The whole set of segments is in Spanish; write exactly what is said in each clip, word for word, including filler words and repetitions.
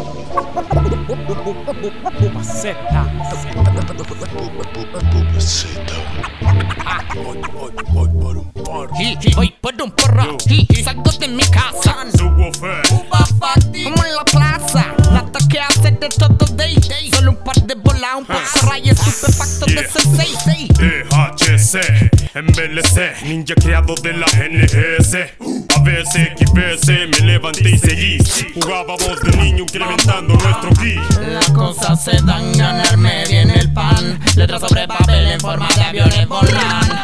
Bubaceta. Voy, voy, voy por un porro. Y, y voy por un porro. Y, y salgo de mi casa. Uva Fati. Como en la plaza. La toque hace de todo day. Solo un par de bolas, un poco rayos estupefactos de sensei. D H C, M L C, ninja creado de la N S. A veces, X veces me levanté y seguí. Jugábamos de niño incrementando nuestro ki. Las cosas se dan, ganarme bien el pan. Letras sobre papel en forma de aviones volan.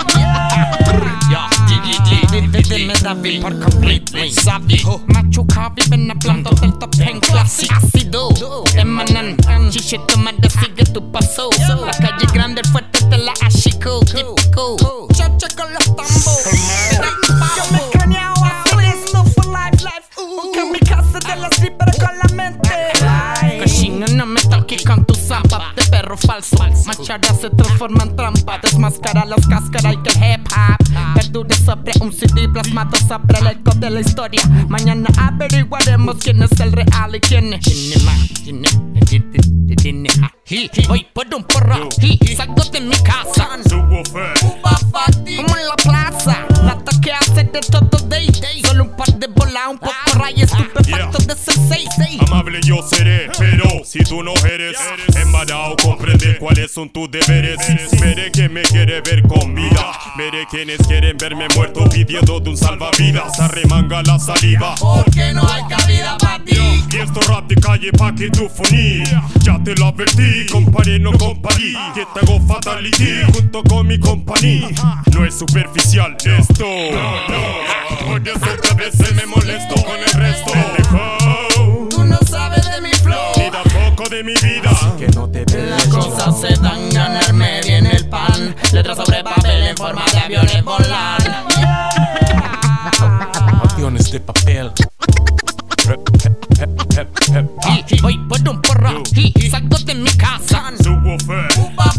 Dime David por completely sabio. Machuca viven hablando del top ten clase. Ácido emanan, chichito más de sigue tu paso. La calle grande, el fuerte de la Ashiko. Típico, chocha con los tambos. Yo me he craneado hacer esto for life, life. Un kamikaze de la street pero con la mente. Cochino, no me toques con tu zampa de perro falso. Machada se transforma en trampa. Desmascara los cáscaras y que el hip hop perdure sobre un C D plasmado sobre el eco de la historia. Mañana averiguaremos quién es el real y quién es. Tiene más, tiene, tiene, tiene. Voy por un porro y salgo de mi casa. Uva Fati. Como en la plaza. La toque hace de todo day. Solo un par de bolas, un poco rayos estupefactos de sensei. Amable yo seré, pero si tú no eres embarado, comprende cuáles son tus deberes. Veré quien me quiere ver con vida. Veré quienes quieren verme muerto pidiendo de un salvavidas. Arremanga la saliva porque no hay cabida para ti. Y esto rap de calle pa' que tu fonía. Ya te lo advertí, comparé no comparé. Que te hago fatality junto con mi compañía. No es superficial esto, no, no. Por eso que a veces me molesto con el resto. Pendejo, tú no sabes de mi flow ni tampoco de mi vida. Que no te ves. Las cosas se dan, ganarme bien el pan. Letras sobre papel en forma de aviones volan. Aviones de papel. Y voy por un porro y salgo de mi casa. Subwoofer. Uva